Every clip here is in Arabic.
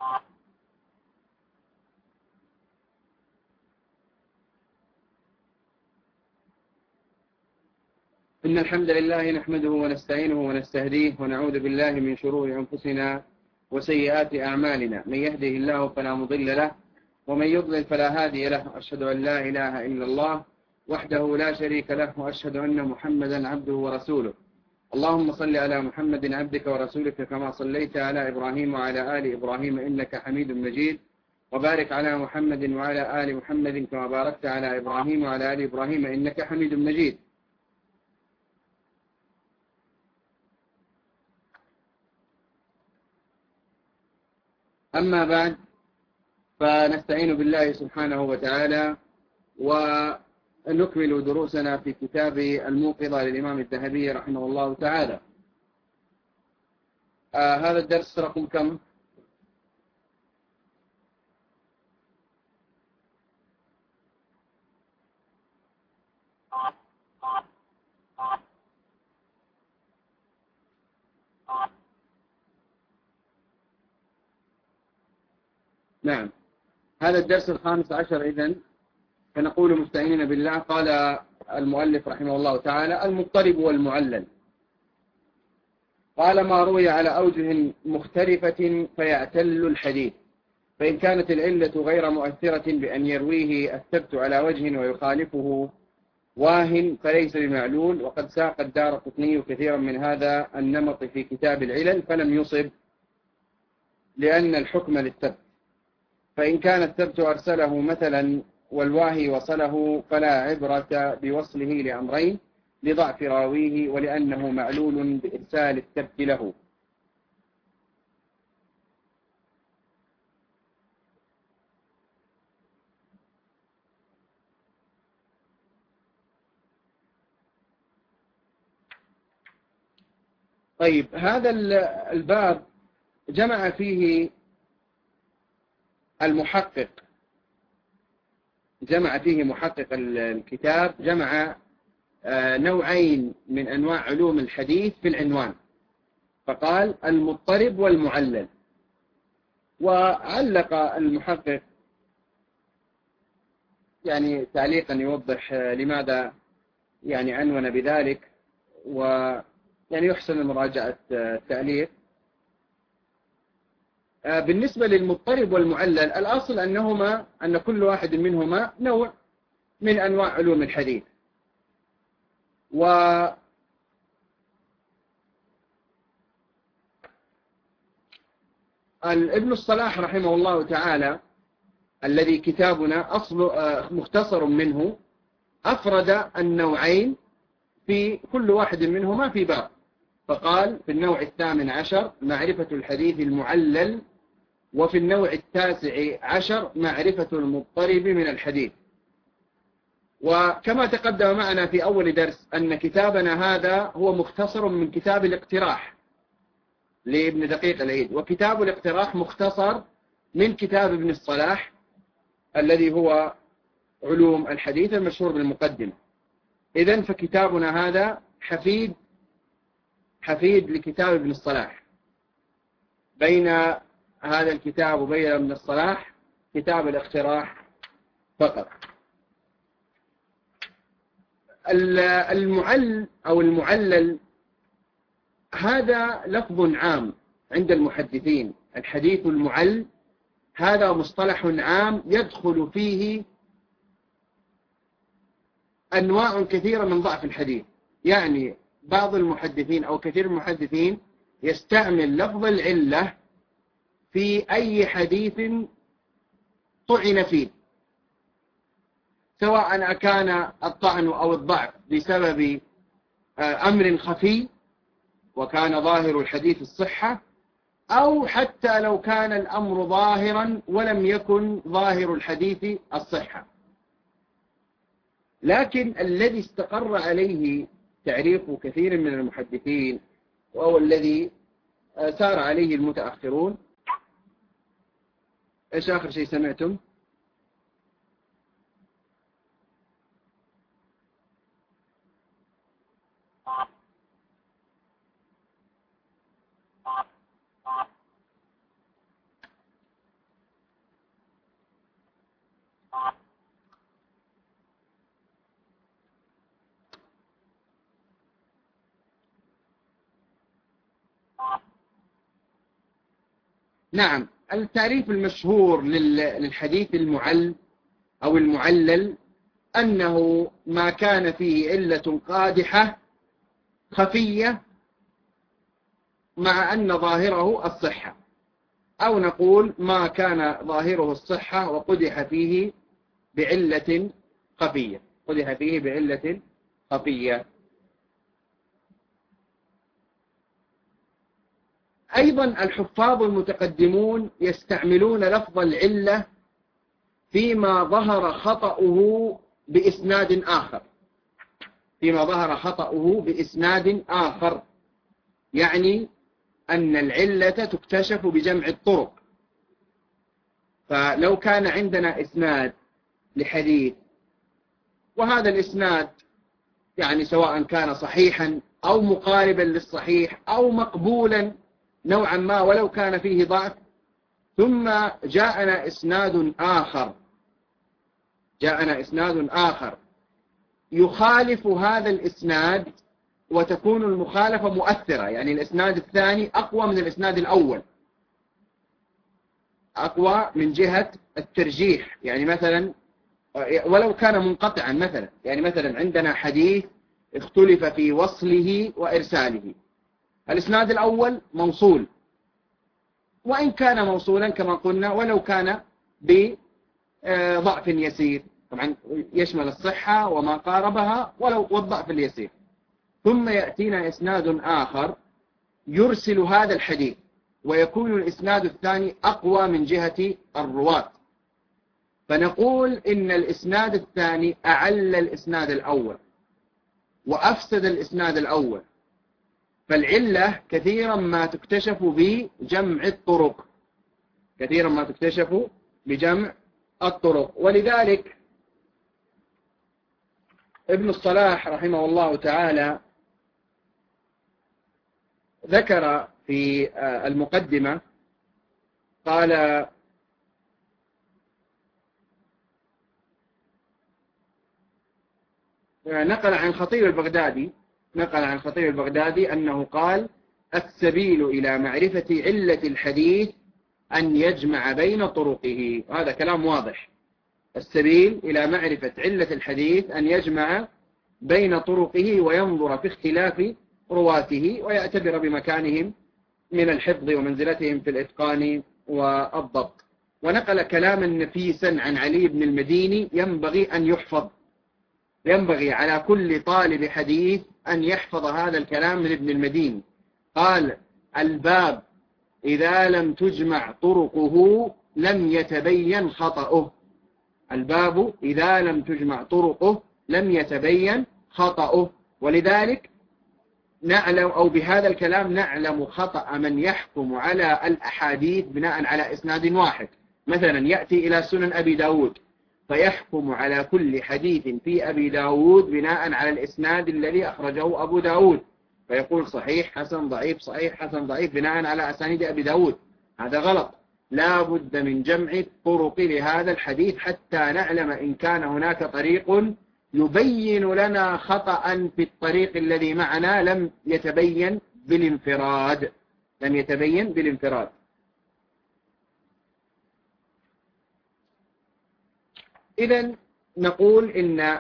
إن الحمد لله نحمده ونستعينه ونستهديه ونعوذ بالله من شرور أنفسنا وسيئات أعمالنا. من يهده الله فلا مضل له ومن يضلل فلا هادي له. أشهد أن لا إله إلا الله وحده لا شريك له وأشهد أن محمدا عبده ورسوله. اللهم صل على محمد عبدك ورسولك كما صليت على إبراهيم وعلى آل إبراهيم إنك حميد مجيد، وبارك على محمد وعلى آل محمد كما باركت على إبراهيم وعلى آل إبراهيم إنك حميد مجيد. أما بعد، فنستعين بالله سبحانه وتعالى ونكمل دروسنا في كتاب الموقظة للإمام الذهبي رحمه الله تعالى. هذا الدرس رقم كم؟ نعم، هذا الدرس الخامس عشر. إذن فنقول مستعينين بالله. قال المؤلف رحمه الله تعالى: المضطرب والمعلل. قال: ما روي على أوجه مختلفة فيعتل الحديث، فإن كانت العلة غير مؤثرة بأن يرويه الثبت على وجه ويخالفه واهن فليس بمعلول. وقد ساق الدارقطني كثيرا من هذا النمط في كتاب العلل فلم يصب، لأن الحكم للثبت. فإن كان الثبت أرسله مثلا والواهي وصله فلا عبرة بوصله لأمرين: لضعف راويه ولأنه معلول بإرسال الثبت له. طيب، هذا الباب جمع فيه المحقق، جمع فيه محقق الكتاب، جمع نوعين من أنواع علوم الحديث في العنوان، فقال: المضطرب والمعلل. وعلق المحقق يعني تعليقا يوضح لماذا يعني عنون بذلك، ويعني يحسن مراجعة التعليق. بالنسبة للمضطرب والمعلل، الأصل أن كل واحد منهما نوع من أنواع علوم الحديث. وابن الصلاح رحمه الله تعالى الذي كتابنا أصل مختصر منه أفرد النوعين في كل واحد منهما في باب، فقال: في النوع 18 معرفة الحديث المعلل، وفي النوع 19 معرفة المضطرب من الحديث. وكما تقدم معنا في أول درس أن كتابنا هذا هو مختصر من كتاب الاقتراح لابن دقيق العيد، وكتاب الاقتراح مختصر من كتاب ابن الصلاح الذي هو علوم الحديث المشهور بالمقدمة. إذن فكتابنا هذا حفيد لكتاب ابن الصلاح. بين هذا الكتاب وبين ابن الصلاح كتاب الاقتراح فقط. المعل أو المعلل هذا لفظ عام عند المحدثين. الحديث المعل هذا مصطلح عام يدخل فيه أنواع كثيرة من ضعف الحديث. يعني بعض المحدثين أو كثير من المحدثين يستعمل لفظ العلة في أي حديث طعن فيه، سواء أكان الطعن أو الضعف بسبب أمر خفي وكان ظاهر الحديث الصحة، أو حتى لو كان الأمر ظاهرا ولم يكن ظاهر الحديث الصحة. لكن الذي استقر عليه تعريف كثير من المحدثين، وهو الذي سار عليه المتأخرون. إيش آخر شيء سمعتم؟ نعم، التعريف المشهور للحديث المعل أو المعلل أنه ما كان فيه علة قادحة خفية مع أن ظاهره الصحة، أو نقول ما كان ظاهره الصحة وقدح فيه بعلة خفية، قدح فيه بعلة خفية. أيضا الحفاظ المتقدمون يستعملون لفظ العلة فيما ظهر خطأه بإسناد آخر، فيما ظهر خطأه بإسناد آخر، يعني أن العلة تكتشف بجمع الطرق. فلو كان عندنا إسناد لحديث، وهذا الإسناد يعني سواء كان صحيحا أو مقاربا للصحيح أو مقبولا نوعا ما ولو كان فيه ضعف، ثم جاءنا إسناد آخر يخالف هذا الإسناد، وتكون المخالفة مؤثرة، يعني الإسناد الثاني أقوى من الإسناد الأول، أقوى من جهة الترجيح، يعني مثلا ولو كان منقطعا مثلا، يعني مثلا عندنا حديث اختلف في وصله وإرساله، الإسناد الأول موصول، وإن كان موصولا كما قلنا ولو كان بضعف يسير، طبعا يشمل الصحة وما قاربها ولو والضعف اليسير، ثم يأتينا إسناد آخر يرسل هذا الحديث، ويكون الإسناد الثاني أقوى من جهة الرواة، فنقول إن الإسناد الثاني أعل الإسناد الأول وأفسد الإسناد الأول. فالعلة كثيرا ما تكتشف بجمع الطرق، كثيرا ما تكتشف بجمع الطرق. ولذلك ابن الصلاح رحمه الله تعالى ذكر في المقدمة، قال: نقل عن خطيب البغدادي أنه قال: السبيل إلى معرفة علة الحديث أن يجمع بين طرقه. هذا كلام واضح، السبيل إلى معرفة علة الحديث أن يجمع بين طرقه وينظر في اختلاف رواته ويعتبر بمكانهم من الحفظ ومنزلتهم في الإتقان والضبط. ونقل كلاما نفيسا عن علي بن المديني ينبغي أن يحفظ، ينبغي على كل طالب حديث أن يحفظ هذا الكلام من ابن المديني. قال: الباب إذا لم تجمع طرقه لم يتبين خطأه. الباب إذا لم تجمع طرقه لم يتبين خطأه. ولذلك نعلم، أو بهذا الكلام نعلم خطأ من يحكم على الأحاديث بناء على إسناد واحد. مثلا يأتي إلى سنن أبي داود فيحكم على كل حديث في أبي داود بناء على الإسناد الذي أخرجه أبو داود، فيقول صحيح حسن ضعيف، صحيح حسن ضعيف بناء على أسانيد أبي داود. هذا غلط، لا بد من جمع الطرق لهذا الحديث حتى نعلم إن كان هناك طريق يبين لنا خطأ في الطريق الذي معنا لم يتبين بالانفراد. إذن نقول إن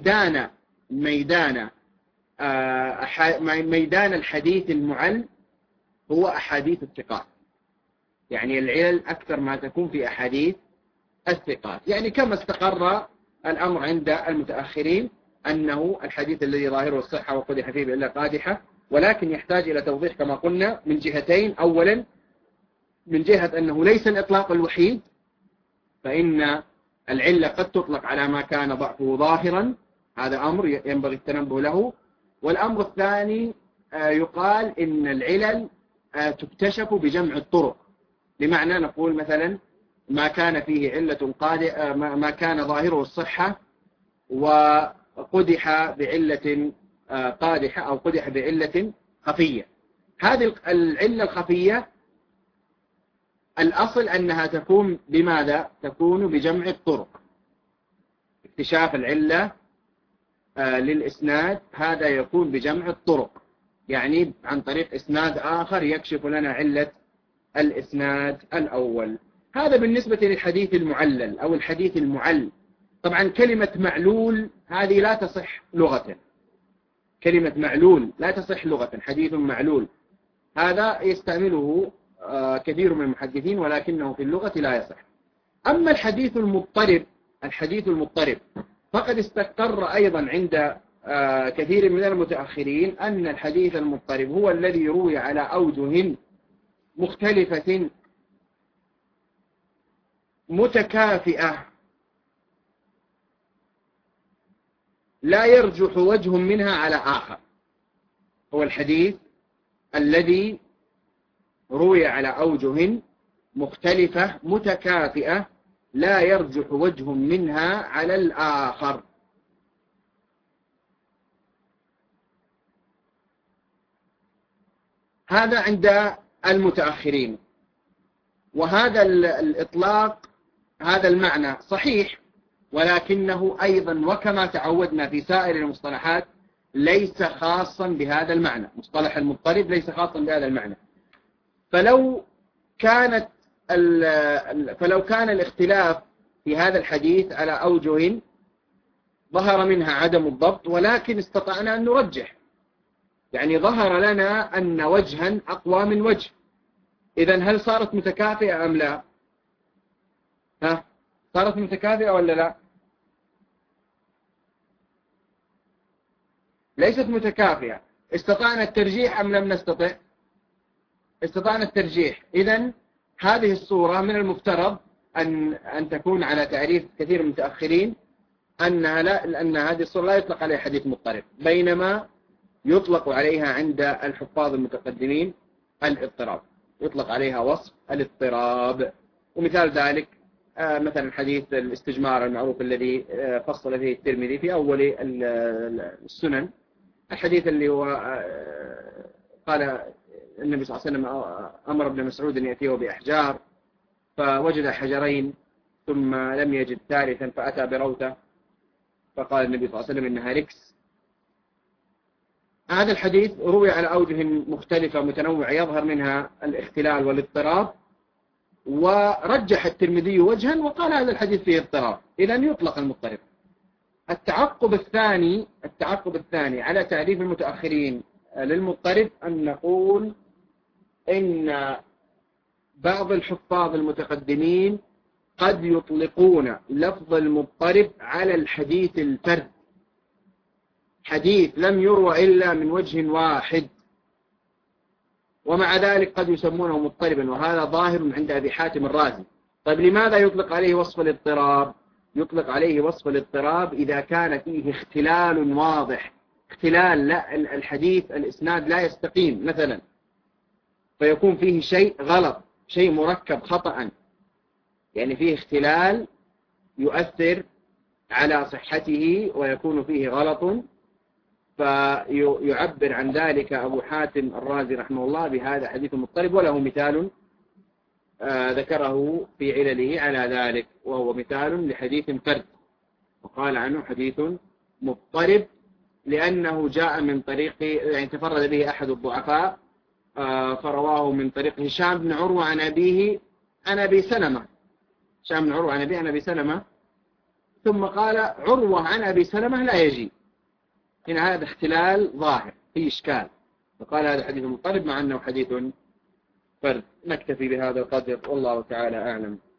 ميدان الحديث المعل هو أحاديث الثقات، يعني العلل أكثر ما تكون في أحاديث الثقات، يعني كما استقر الأمر عند المتأخرين أنه الحديث الذي ظاهره الصحة وقدح فيه بعلة قادحة، ولكن يحتاج إلى توضيح كما قلنا من جهتين. أولا من جهة أنه ليس الإطلاق الوحيد، فإن العلة قد تطلق على ما كان ضعفه ظاهرا، هذا أمر ينبغي التنبه له. والأمر الثاني يقال إن العلل تكتشف بجمع الطرق، بمعنى نقول مثلا ما كان فيه علة قادحة، ما كان ظاهره الصحة وقدح بعلة قادحة أو قدح بعلة خفية. هذه العلة الخفية الأصل أنها تكون بماذا؟ تكون بجمع الطرق. اكتشاف العلة للإسناد هذا يكون بجمع الطرق، يعني عن طريق إسناد آخر يكشف لنا علة الإسناد الأول. هذا بالنسبة للحديث المعلل أو الحديث المعل. طبعا كلمة معلول هذه لا تصح لغة، كلمة معلول لا تصح لغة، حديث معلول هذا يستعمله كثير من المحدثين ولكنه في اللغة لا يصح. أما الحديث المضطرب، الحديث المضطرب فقد استقر أيضا عند كثير من المتأخرين أن الحديث المضطرب هو الذي روي على أوجه مختلفة متكافئة لا يرجح وجه منها على آخر، هو الحديث الذي روي على أوجه مختلفة متكافئة لا يرجح وجه منها على الآخر. هذا عند المتأخرين، وهذا الإطلاق هذا المعنى صحيح، ولكنه أيضا وكما تعودنا في سائر المصطلحات ليس خاصا بهذا المعنى. مصطلح المضطرب ليس خاصا بهذا المعنى. فلو كان الاختلاف في هذا الحديث على أوجه ظهر منها عدم الضبط، ولكن استطعنا أن نرجح، يعني ظهر لنا أن وجها أقوى من وجه، إذن هل صارت متكافئة أم لا؟ صارت متكافئة ولا لا؟ ليست متكافئة. استطعنا الترجيح أم لم نستطع؟ استطعنا الترجيح. إذن هذه الصورة من المفترض أن تكون على تعريف كثير من المتأخرين أن هذه الصورة لا يطلق عليها حديث مضطرب، بينما يطلق عليها عند الحفاظ المتقدمين الاضطراب، يطلق عليها وصف الاضطراب. ومثال ذلك مثلا حديث الاستجمار المعروف الذي فصل فيه الترمذي في أول السنن، الحديث اللي هو قال النبي صلى الله عليه وسلم أمر ابن مسعود أن يأتيه بأحجار فوجد حجرين ثم لم يجد ثالثا فأتى بروثة فقال النبي صلى الله عليه وسلم إنها ركس. هذا الحديث روي على أوجه مختلفة متنوعة يظهر منها الاختلال والاضطراب، ورجح الترمذي وجها وقال هذا الحديث فيه اضطراب، إذن يطلق المضطرب. التعقب الثاني على تعريف المتأخرين للمضطرب أن نقول إن بعض الحفاظ المتقدمين قد يطلقون لفظ المضطرب على الحديث الفرد، حديث لم يروى إلا من وجه واحد، ومع ذلك قد يسمونه مضطربا، وهذا ظاهر عند أبي حاتم الرازي. طيب لماذا يطلق عليه وصف الاضطراب؟ يطلق عليه وصف الاضطراب إذا كان فيه اختلال واضح، اختلال لا الحديث الإسناد لا يستقيم مثلا، فيكون فيه شيء غلط، شيء مركب خطأ، يعني فيه اختلال يؤثر على صحته ويكون فيه غلط، فيعبر عن ذلك أبو حاتم الرازي رحمه الله بهذا حديث مضطرب، وله مثال ذكره في علله على ذلك، وهو مثال لحديث فرد، وقال عنه حديث مضطرب لأنه جاء من طريق يعني تفرد به أحد الضعفاء فرواه من طريق هشام بن عروة عن أبيه عن أبي سلمة، هشام بن عروة عن أبيه عن أبي سلمة، ثم قال عروة عن أبي سلمة لا يجي. هنا هذا اختلال ظاهر فيه إشكال، فقال هذا حديث مضطرب مع أنه حديث فرد. نكتفي بهذا القدر والله تعالى أعلم.